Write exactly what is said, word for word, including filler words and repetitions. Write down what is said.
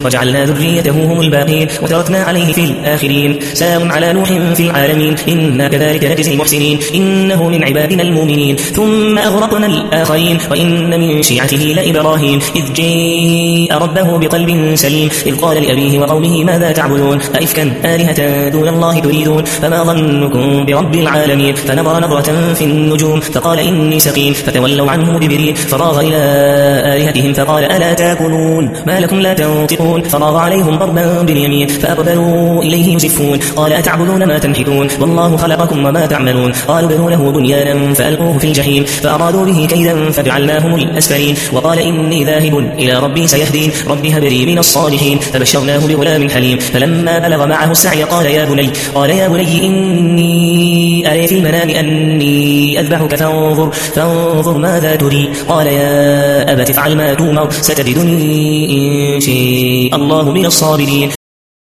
وجعلنا ذريته هم الباقين وتركنا عليه في الآخرين سلام على نوح في العالمين إنا كذلك نجزي المحسنين إنه من عبادنا المؤمنين ثم أغرقنا الآخرين وإن من شيعته لإبراهيم إذ جاء ربه بقلب سليم إذ قال لأبيه وقومه ماذا تعبدون أئفكا آلهة دون الله تريدون فما ظنكم برب العالمين فنظر نظرة في النجوم فقال إني سقيم فتولوا عنه مدبرين فراغ إلى آلهتهم فقال ألا تاكلون ما لكم لا تنطقون فراغ عليهم ضربا باليمين فأقبلوا إليه يزفون قال أتعبدون ما تنحتون والله خلقكم وما تعملون قالوا بنوا له بنيانا فألقوه في الجحيم فأرادوا به كيدا فجعلناهم الأسفلين وقال إني ذاهب إلى ربي سيهدين ربي هب لي من الصالحين فبشرناه بغلام حليم فلما بلغ معه السعي قال يا بني قال يا بني إني أرى في المنام أني أذبحك فانظر فانظر ماذا تري قال يا أبت افعل ما تؤمر ستجدني إن شاء الله من الصابرين